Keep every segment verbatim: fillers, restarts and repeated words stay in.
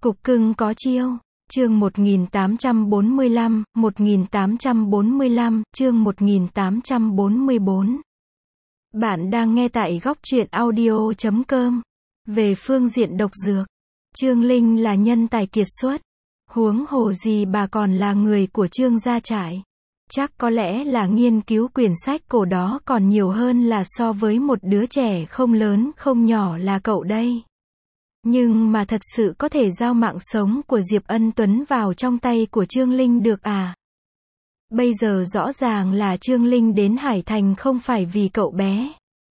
Cục cưng có chiêu. Chương một nghìn tám trăm bốn mươi lăm, một nghìn tám trăm bốn mươi lăm, chương một nghìn tám trăm bốn mươi bốn. Bạn đang nghe tại góc truyện audio chấm com. Về phương diện độc dược, Trương Linh là nhân tài kiệt xuất. Huống hồ gì bà còn là người của Trương gia trại. Chắc có lẽ là nghiên cứu quyển sách cổ đó còn nhiều hơn là so với một đứa trẻ không lớn không nhỏ là cậu đây. Nhưng mà thật sự có thể giao mạng sống của Diệp Ân Tuấn vào trong tay của Trương Linh được à? Bây giờ rõ ràng là Trương Linh đến Hải Thành không phải vì cậu bé.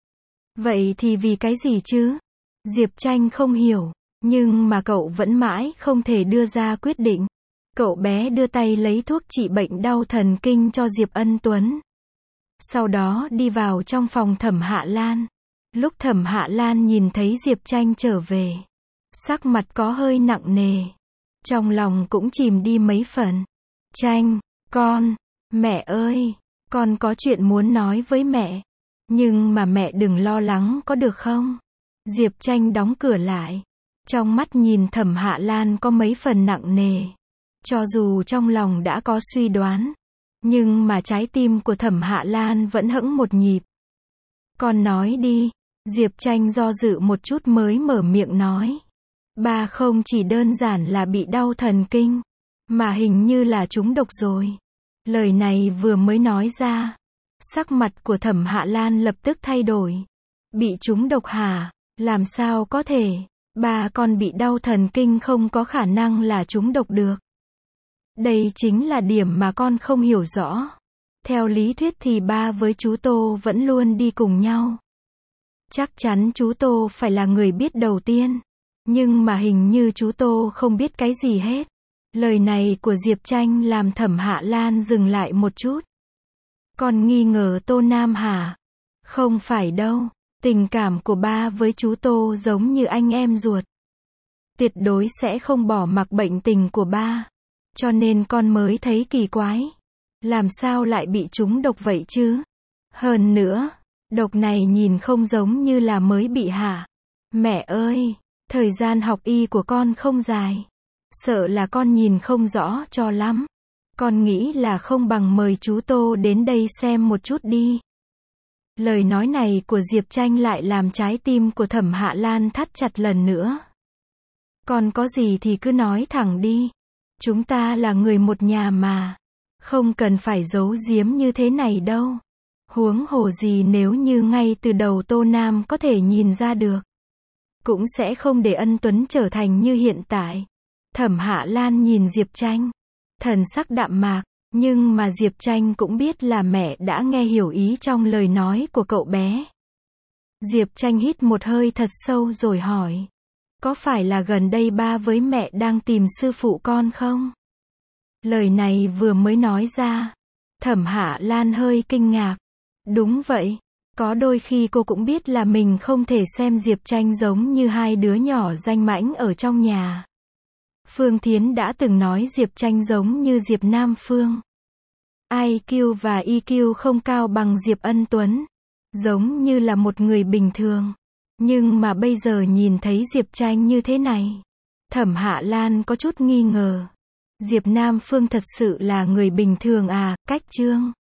Vậy thì vì cái gì chứ? Diệp Tranh không hiểu, nhưng mà cậu vẫn mãi không thể đưa ra quyết định. Cậu bé đưa tay lấy thuốc trị bệnh đau thần kinh cho Diệp Ân Tuấn. Sau đó đi vào trong phòng Thẩm Hạ Lan. Lúc Thẩm Hạ Lan nhìn thấy Diệp Tranh trở về, sắc mặt có hơi nặng nề. Trong lòng cũng chìm đi mấy phần. Tranh, con, mẹ ơi, con có chuyện muốn nói với mẹ. Nhưng mà mẹ đừng lo lắng có được không? Diệp Tranh đóng cửa lại. Trong mắt nhìn Thẩm Hạ Lan có mấy phần nặng nề. Cho dù trong lòng đã có suy đoán, nhưng mà trái tim của Thẩm Hạ Lan vẫn hững một nhịp. Con nói đi. Diệp Tranh do dự một chút mới mở miệng nói. Ba không chỉ đơn giản là bị đau thần kinh, mà hình như là trúng độc rồi. Lời này vừa mới nói ra, sắc mặt của Thẩm Hạ Lan lập tức thay đổi. Bị trúng độc hả? Làm sao có thể? Ba con bị đau thần kinh không có khả năng là trúng độc được. Đây chính là điểm mà con không hiểu rõ. Theo lý thuyết thì ba với chú Tô vẫn luôn đi cùng nhau. Chắc chắn chú Tô phải là người biết đầu tiên. Nhưng mà hình như chú Tô không biết cái gì hết. Lời này của Diệp Tranh làm Thẩm Hạ Lan dừng lại một chút. Con nghi ngờ Tô Nam hả? Không phải đâu. Tình cảm của ba với chú Tô giống như anh em ruột. Tuyệt đối sẽ không bỏ mặc bệnh tình của ba. Cho nên con mới thấy kỳ quái. Làm sao lại bị trúng độc vậy chứ? Hơn nữa, độc này nhìn không giống như là mới bị hả? Mẹ ơi, thời gian học y của con không dài. Sợ là con nhìn không rõ cho lắm. Con nghĩ là không bằng mời chú Tô đến đây xem một chút đi. Lời nói này của Diệp Tranh lại làm trái tim của Thẩm Hạ Lan thắt chặt lần nữa. Con có gì thì cứ nói thẳng đi. Chúng ta là người một nhà mà. Không cần phải giấu giếm như thế này đâu. Huống hồ gì nếu như ngay từ đầu Tô Nam có thể nhìn ra được, cũng sẽ không để Ân Tuấn trở thành như hiện tại. Thẩm Hạ Lan nhìn Diệp Tranh, thần sắc đạm mạc, nhưng mà Diệp Tranh cũng biết là mẹ đã nghe hiểu ý trong lời nói của cậu bé. Diệp Tranh hít một hơi thật sâu rồi hỏi. Có phải là gần đây ba với mẹ đang tìm sư phụ con không? Lời này vừa mới nói ra, Thẩm Hạ Lan hơi kinh ngạc. Đúng vậy. Có đôi khi cô cũng biết là mình không thể xem Diệp Tranh giống như hai đứa nhỏ danh mãnh ở trong nhà. Phương Thiến đã từng nói Diệp Tranh giống như Diệp Nam Phương. i kiu và e kiu không cao bằng Diệp Ân Tuấn. Giống như là một người bình thường. Nhưng mà bây giờ nhìn thấy Diệp Tranh như thế này, Thẩm Hạ Lan có chút nghi ngờ. Diệp Nam Phương thật sự là người bình thường à? Cách Trương